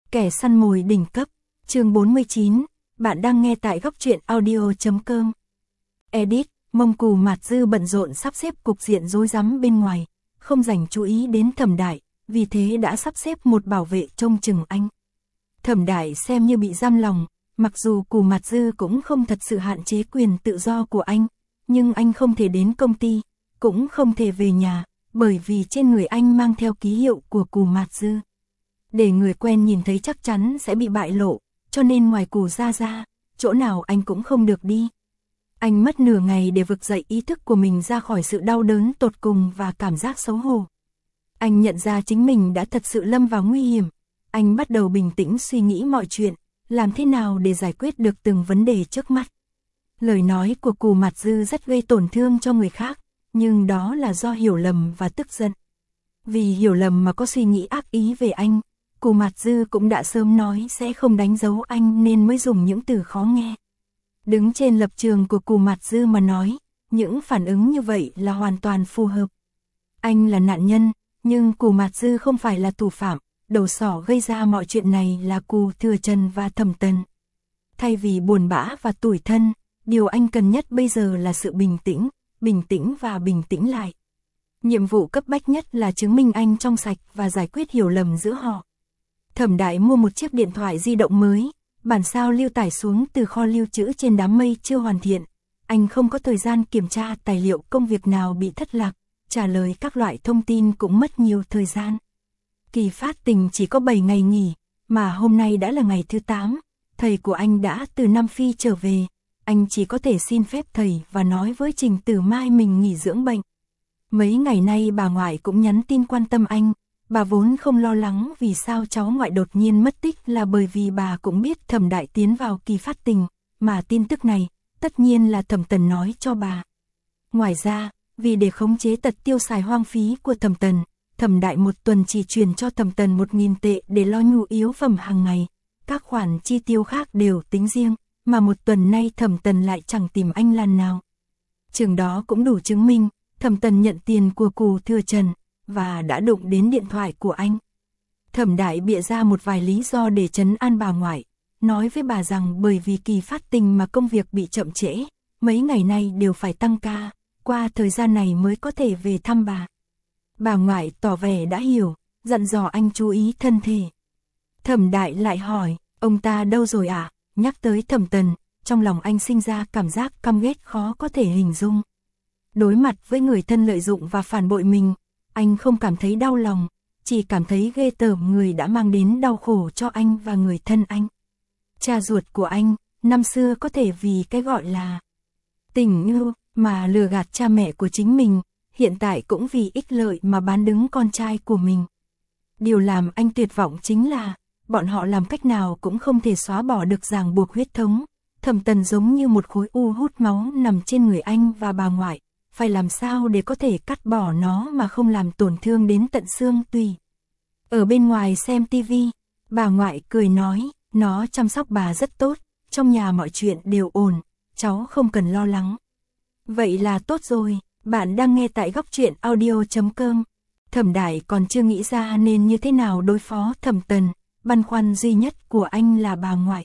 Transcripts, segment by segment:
Kẻ săn mồi đỉnh cấp, chương 49, bạn đang nghe tại góc truyện audio.com. Edit, Mông Cù Mạt Dư bận rộn sắp xếp cục diện rối rắm bên ngoài, không dành chú ý đến Thẩm Đại, vì thế đã sắp xếp một bảo vệ trông chừng anh. Thẩm Đại xem như bị giam lòng, mặc dù Cù Mạt Dư cũng không thật sự hạn chế quyền tự do của anh, nhưng anh không thể đến công ty, cũng không thể về nhà, bởi vì trên người anh mang theo ký hiệu của Cù Mạt Dư. Để người quen nhìn thấy chắc chắn sẽ bị bại lộ, cho nên ngoài Cù ra, chỗ nào anh cũng không được đi. Anh mất nửa ngày để vực dậy ý thức của mình ra khỏi sự đau đớn tột cùng và cảm giác xấu hổ. Anh nhận ra chính mình đã thật sự lâm vào nguy hiểm. Anh bắt đầu bình tĩnh suy nghĩ mọi chuyện, làm thế nào để giải quyết được từng vấn đề trước mắt. Lời nói của Cù Mạt Dư rất gây tổn thương cho người khác, nhưng đó là do hiểu lầm và tức giận. Vì hiểu lầm mà có suy nghĩ ác ý về anh, Cù Mạt Dư cũng đã sớm nói sẽ không đánh dấu anh nên mới dùng những từ khó nghe. Đứng trên lập trường của Cù Mạt Dư mà nói, những phản ứng như vậy là hoàn toàn phù hợp. Anh là nạn nhân, nhưng Cù Mạt Dư không phải là thủ phạm, đầu sỏ gây ra mọi chuyện này là Cù Thừa Trần và Thẩm Tần. Thay vì buồn bã và tủi thân, điều anh cần nhất bây giờ là sự bình tĩnh và bình tĩnh lại. Nhiệm vụ cấp bách nhất là chứng minh anh trong sạch và giải quyết hiểu lầm giữa họ. Thẩm Đại mua một chiếc điện thoại di động mới, bản sao lưu tải xuống từ kho lưu trữ trên đám mây chưa hoàn thiện. Anh không có thời gian kiểm tra tài liệu công việc nào bị thất lạc, trả lời các loại thông tin cũng mất nhiều thời gian. Kỳ phát tình chỉ có 7 ngày nghỉ, mà hôm nay đã là ngày thứ 8, thầy của anh đã từ Nam Phi trở về. Anh chỉ có thể xin phép thầy và nói với Trình Tử Mai mình nghỉ dưỡng bệnh. Mấy ngày nay bà ngoại cũng nhắn tin quan tâm anh. Bà vốn không lo lắng vì sao cháu ngoại đột nhiên mất tích là bởi vì bà cũng biết Thẩm Đại tiến vào kỳ phát tình, mà tin tức này, tất nhiên là Thẩm Tần nói cho bà. Ngoài ra, vì để khống chế tật tiêu xài hoang phí của Thẩm Tần, Thẩm Đại một tuần chỉ truyền cho Thẩm Tần 1.000 tệ để lo nhu yếu phẩm hàng ngày, các khoản chi tiêu khác đều tính riêng, mà một tuần nay Thẩm Tần lại chẳng tìm anh lần nào. Chừng đó cũng đủ chứng minh, Thẩm Tần nhận tiền của Cù Thừa Trần, và đã đụng đến điện thoại của anh. Thẩm Đại bịa ra một vài lý do để trấn an bà ngoại, nói với bà rằng bởi vì kỳ phát tình mà công việc bị chậm trễ, mấy ngày nay đều phải tăng ca, qua thời gian này mới có thể về thăm bà. Bà ngoại tỏ vẻ đã hiểu, dặn dò anh chú ý thân thể. Thẩm Đại lại hỏi, ông ta đâu rồi ạ? Nhắc tới Thẩm Tần, trong lòng anh sinh ra cảm giác căm ghét khó có thể hình dung. Đối mặt với người thân lợi dụng và phản bội mình, anh không cảm thấy đau lòng, chỉ cảm thấy ghê tởm người đã mang đến đau khổ cho anh và người thân anh. Cha ruột của anh, năm xưa có thể vì cái gọi là tình yêu mà lừa gạt cha mẹ của chính mình, hiện tại cũng vì ích lợi mà bán đứng con trai của mình. Điều làm anh tuyệt vọng chính là, bọn họ làm cách nào cũng không thể xóa bỏ được ràng buộc huyết thống. Thẩm Tần giống như một khối u hút máu nằm trên người anh và bà ngoại. Phải làm sao để có thể cắt bỏ nó mà không làm tổn thương đến tận xương tủy. Ở bên ngoài xem tivi, bà ngoại cười nói, nó chăm sóc bà rất tốt, trong nhà mọi chuyện đều ổn, cháu không cần lo lắng. Vậy là tốt rồi, bạn đang nghe tại góc truyện audio.com. Thẩm Đại còn chưa nghĩ ra nên như thế nào đối phó Thẩm Tần, băn khoăn duy nhất của anh là bà ngoại.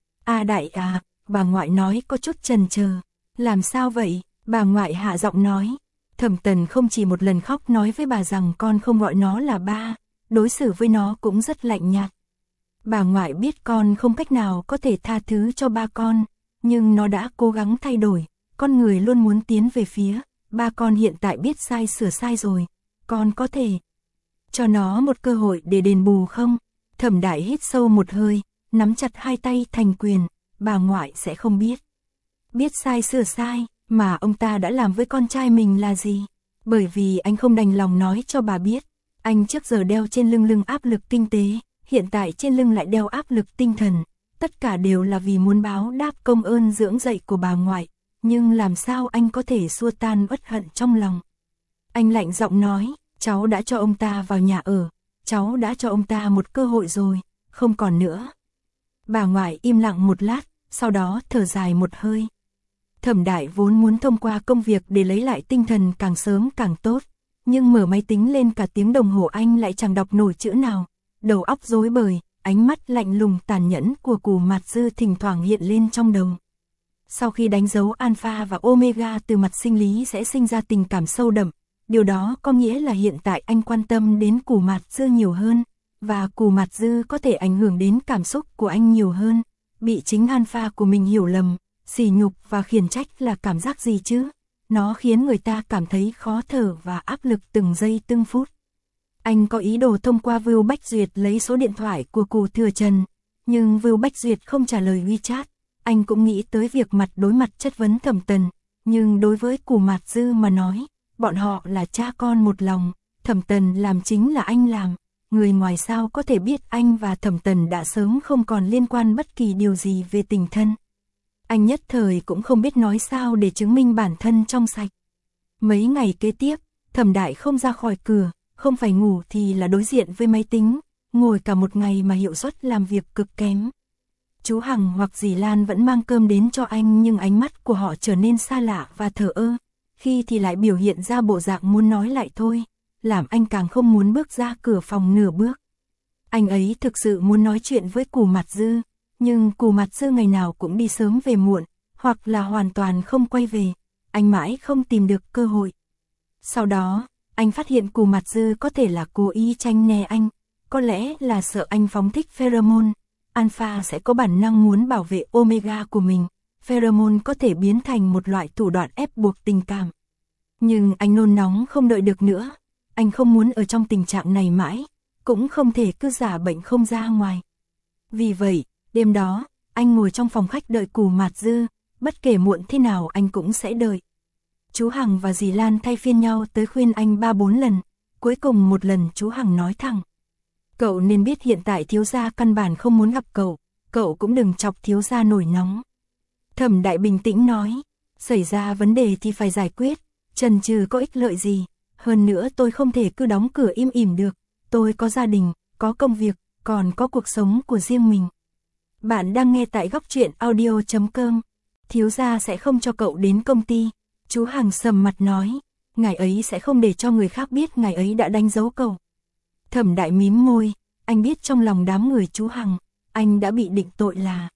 Đại à, bà ngoại nói có chút chần chờ, làm sao vậy? Bà ngoại hạ giọng nói, Thẩm Tần không chỉ một lần khóc nói với bà rằng con không gọi nó là ba, đối xử với nó cũng rất lạnh nhạt. Bà ngoại biết con không cách nào có thể tha thứ cho ba con, nhưng nó đã cố gắng thay đổi, con người luôn muốn tiến về phía, ba con hiện tại biết sai sửa sai rồi, con có thể cho nó một cơ hội để đền bù không? Thẩm Đại hít sâu một hơi, nắm chặt hai tay thành quyền, bà ngoại sẽ không biết. Biết sai sửa sai. Mà ông ta đã làm với con trai mình là gì? Bởi vì anh không đành lòng nói cho bà biết. Anh trước giờ đeo trên lưng áp lực kinh tế, hiện tại trên lưng lại đeo áp lực tinh thần. Tất cả đều là vì muốn báo đáp công ơn dưỡng dạy của bà ngoại. Nhưng làm sao anh có thể xua tan uất hận trong lòng? Anh lạnh giọng nói, cháu đã cho ông ta vào nhà ở. Cháu đã cho ông ta một cơ hội rồi, không còn nữa. Bà ngoại im lặng một lát, sau đó thở dài một hơi. Thẩm Đại vốn muốn thông qua công việc để lấy lại tinh thần càng sớm càng tốt, nhưng mở máy tính lên cả tiếng đồng hồ anh lại chẳng đọc nổi chữ nào, đầu óc rối bời, ánh mắt lạnh lùng tàn nhẫn của Cù Mạt Dư thỉnh thoảng hiện lên trong đầu. Sau khi đánh dấu Alpha và Omega từ mặt sinh lý sẽ sinh ra tình cảm sâu đậm, điều đó có nghĩa là hiện tại anh quan tâm đến Cù Mạt Dư nhiều hơn, và Cù Mạt Dư có thể ảnh hưởng đến cảm xúc của anh nhiều hơn. Bị chính Alpha của mình hiểu lầm, sỉ nhục và khiển trách là cảm giác gì chứ? Nó khiến người ta cảm thấy khó thở và áp lực từng giây từng phút. Anh có ý đồ thông qua Vưu Bách Duyệt lấy số điện thoại của Cù Thừa Trần, nhưng Vưu Bách Duyệt không trả lời WeChat. Anh cũng nghĩ tới việc mặt đối mặt chất vấn Thẩm Tần, nhưng đối với Cù Mạt Dư mà nói, bọn họ là cha con một lòng, Thẩm Tần làm chính là anh làm, người ngoài sao có thể biết anh và Thẩm Tần đã sớm không còn liên quan bất kỳ điều gì về tình thân. Anh nhất thời cũng không biết nói sao để chứng minh bản thân trong sạch. Mấy ngày kế tiếp, Thẩm Đại không ra khỏi cửa, không phải ngủ thì là đối diện với máy tính, ngồi cả một ngày mà hiệu suất làm việc cực kém. Chú Hằng hoặc dì Lan vẫn mang cơm đến cho anh nhưng ánh mắt của họ trở nên xa lạ và thờ ơ, khi thì lại biểu hiện ra bộ dạng muốn nói lại thôi, làm anh càng không muốn bước ra cửa phòng nửa bước. Anh ấy thực sự muốn nói chuyện với Cù Mạt Dư, nhưng Cù Mạt Dư ngày nào cũng đi sớm về muộn, hoặc là hoàn toàn không quay về, anh mãi không tìm được cơ hội. Sau đó, anh phát hiện Cù Mạt Dư có thể là cố ý tránh né anh, có lẽ là sợ anh phóng thích pheromone. Alpha sẽ có bản năng muốn bảo vệ Omega của mình, pheromone có thể biến thành một loại thủ đoạn ép buộc tình cảm. Nhưng anh nôn nóng không đợi được nữa, anh không muốn ở trong tình trạng này mãi, cũng không thể cứ giả bệnh không ra ngoài. Vì vậy, đêm đó, anh ngồi trong phòng khách đợi Cù Mạt Dư, bất kể muộn thế nào anh cũng sẽ đợi. Chú Hằng và dì Lan thay phiên nhau tới khuyên anh 3-4 lần, cuối cùng một lần chú Hằng nói thẳng. Cậu nên biết hiện tại thiếu gia căn bản không muốn gặp cậu cũng đừng chọc thiếu gia nổi nóng. Thẩm Đại bình tĩnh nói, xảy ra vấn đề thì phải giải quyết, chần chừ có ích lợi gì, hơn nữa tôi không thể cứ đóng cửa im ỉm được, tôi có gia đình, có công việc, còn có cuộc sống của riêng mình. Bạn đang nghe tại Góc Truyện Audio.com, thiếu gia sẽ không cho cậu đến công ty, chú Hằng sầm mặt nói, ngài ấy sẽ không để cho người khác biết ngài ấy đã đánh dấu cậu. Thẩm Đại mím môi, anh biết trong lòng đám người chú Hằng, anh đã bị định tội là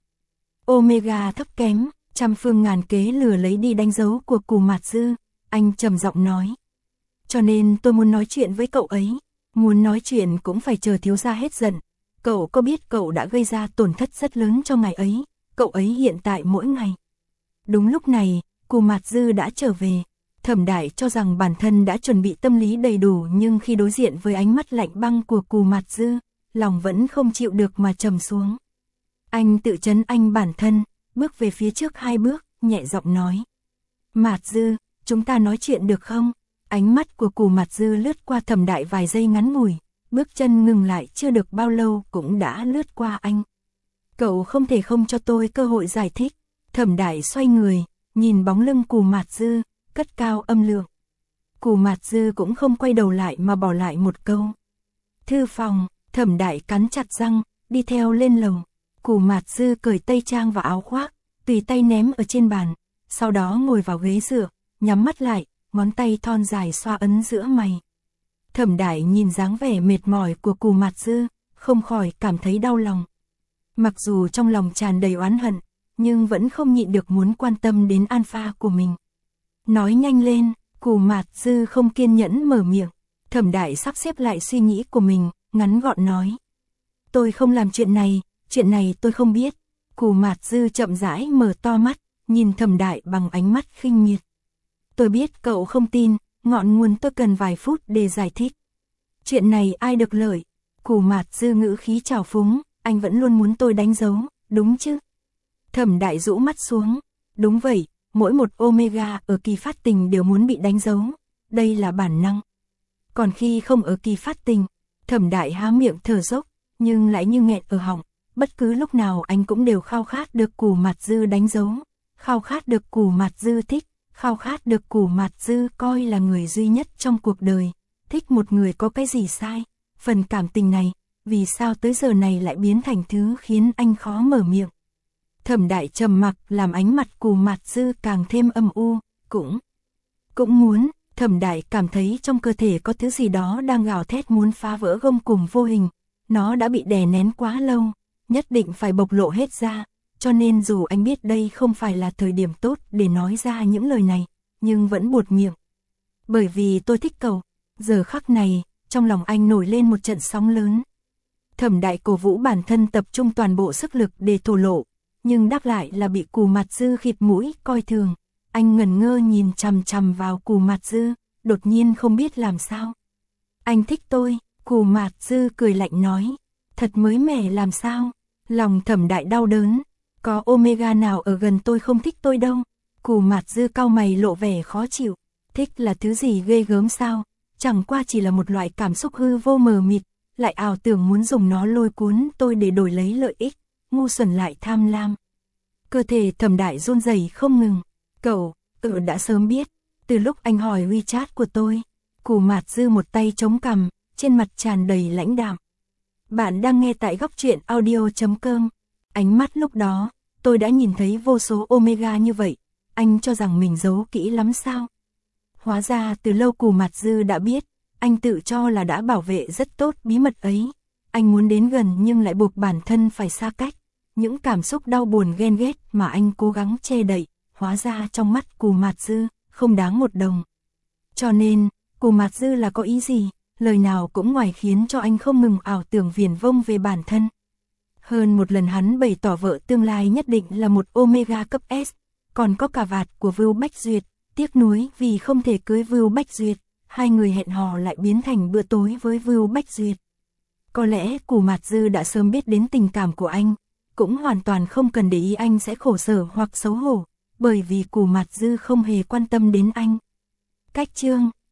Omega thấp kém, trăm phương ngàn kế lừa lấy đi đánh dấu của Cù Mạt Dư, anh trầm giọng nói. Cho nên tôi muốn nói chuyện với cậu ấy, muốn nói chuyện cũng phải chờ thiếu gia hết giận, cậu có biết cậu đã gây ra tổn thất rất lớn cho ngài ấy, cậu ấy hiện tại mỗi ngày. Đúng lúc này, Cù Mạt Dư đã trở về. Thẩm Đại cho rằng bản thân đã chuẩn bị tâm lý đầy đủ nhưng khi đối diện với ánh mắt lạnh băng của Cù Mạt Dư, lòng vẫn không chịu được mà trầm xuống. Anh tự trấn anh bản thân, bước về phía trước 2 bước, nhẹ giọng nói. Mạt Dư, chúng ta nói chuyện được không? Ánh mắt của Cù Mạt Dư lướt qua Thẩm Đại vài giây ngắn ngủi, bước chân ngừng lại chưa được bao lâu cũng đã lướt qua anh. Cậu không thể không cho tôi cơ hội giải thích. Thẩm Đại xoay người, nhìn bóng lưng Cù Mạt Dư, cất cao âm lượng. Cù Mạt Dư cũng không quay đầu lại mà bỏ lại một câu. Thư phòng, Thẩm Đại cắn chặt răng, đi theo lên lầu. Cù Mạt Dư cởi tây trang và áo khoác, tùy tay ném ở trên bàn, sau đó ngồi vào ghế dựa, nhắm mắt lại, ngón tay thon dài xoa ấn giữa mày. Thẩm Đại nhìn dáng vẻ mệt mỏi của Cù Mạt Dư, không khỏi cảm thấy đau lòng. Mặc dù trong lòng tràn đầy oán hận, nhưng vẫn không nhịn được muốn quan tâm đến Alpha của mình. Nói nhanh lên, Cù Mạt Dư không kiên nhẫn mở miệng. Thẩm Đại sắp xếp lại suy nghĩ của mình, ngắn gọn nói. Tôi không làm chuyện này tôi không biết. Cù Mạt Dư chậm rãi mở to mắt, nhìn Thẩm Đại bằng ánh mắt khinh miệt. Tôi biết cậu không tin, ngọn nguồn tôi cần vài phút để giải thích. Chuyện này ai được lợi? Cù Mạt Dư ngữ khí trào phúng, anh vẫn luôn muốn tôi đánh dấu, đúng chứ? Thẩm Đại rũ mắt xuống, đúng vậy, mỗi một Omega ở kỳ phát tình đều muốn bị đánh dấu, đây là bản năng. Còn khi không ở kỳ phát tình, Thẩm Đại há miệng thở dốc, nhưng lại như nghẹn ở họng, bất cứ lúc nào anh cũng đều khao khát được Cù Mạt Dư đánh dấu, khao khát được Cù Mạt Dư thích, khao khát được Cù Mạt Dư coi là người duy nhất trong cuộc đời. Thích một người có cái gì sai? Phần cảm tình này, vì sao tới giờ này lại biến thành thứ khiến anh khó mở miệng? Thẩm Đại trầm mặc làm ánh mặt Cù Mạt Dư càng thêm âm u, cũng muốn. Thẩm Đại cảm thấy trong cơ thể có thứ gì đó đang gào thét muốn phá vỡ gông cùm vô hình, nó đã bị đè nén quá lâu, nhất định phải bộc lộ hết ra, cho nên dù anh biết đây không phải là thời điểm tốt để nói ra những lời này, nhưng vẫn buột miệng. Bởi vì tôi thích cậu. Giờ khắc này, trong lòng anh nổi lên một trận sóng lớn. Thẩm Đại cổ vũ bản thân tập trung toàn bộ sức lực để thổ lộ, nhưng đáp lại là bị Cù Mạt Dư khịt mũi coi thường. Anh ngẩn ngơ nhìn chằm chằm vào Cù Mạt Dư, đột nhiên không biết làm sao. Anh thích tôi, Cù Mạt Dư cười lạnh nói. Thật mới mẻ làm sao? Lòng Thẩm Đại đau đớn. Có Omega nào ở gần tôi không thích tôi đâu. Cù Mạt Dư cau mày lộ vẻ khó chịu. Thích là thứ gì ghê gớm sao? Chẳng qua chỉ là một loại cảm xúc hư vô mờ mịt, lại ảo tưởng muốn dùng nó lôi cuốn tôi để đổi lấy lợi ích, ngu xuẩn lại tham lam. Cơ thể Thẩm Đại run rẩy không ngừng. Cậu, đã sớm biết, từ lúc anh hỏi WeChat của tôi. Cù Mạt Dư một tay chống cằm, trên mặt tràn đầy lãnh đạm. Bạn đang nghe tại góc truyện audio.com. Ánh mắt lúc đó, tôi đã nhìn thấy vô số Omega như vậy, anh cho rằng mình giấu kỹ lắm sao? Hóa ra từ lâu Cù Mạt Dư đã biết, anh tự cho là đã bảo vệ rất tốt bí mật ấy. Anh muốn đến gần nhưng lại buộc bản thân phải xa cách. Những cảm xúc đau buồn ghen ghét mà anh cố gắng che đậy, hóa ra trong mắt Cù Mạt Dư, không đáng một đồng. Cho nên, Cù Mạt Dư là có ý gì, lời nào cũng ngoài khiến cho anh không ngừng ảo tưởng viển vông về bản thân. Hơn một lần hắn bày tỏ vợ tương lai nhất định là một Omega cấp S, còn có cả vạt của Vưu Bách Duyệt, tiếc nuối vì không thể cưới Vưu Bách Duyệt, hai người hẹn hò lại biến thành bữa tối với Vưu Bách Duyệt. Có lẽ Cù Mạt Dư đã sớm biết đến tình cảm của anh, cũng hoàn toàn không cần để ý anh sẽ khổ sở hoặc xấu hổ, bởi vì Cù Mạt Dư không hề quan tâm đến anh. Cách chương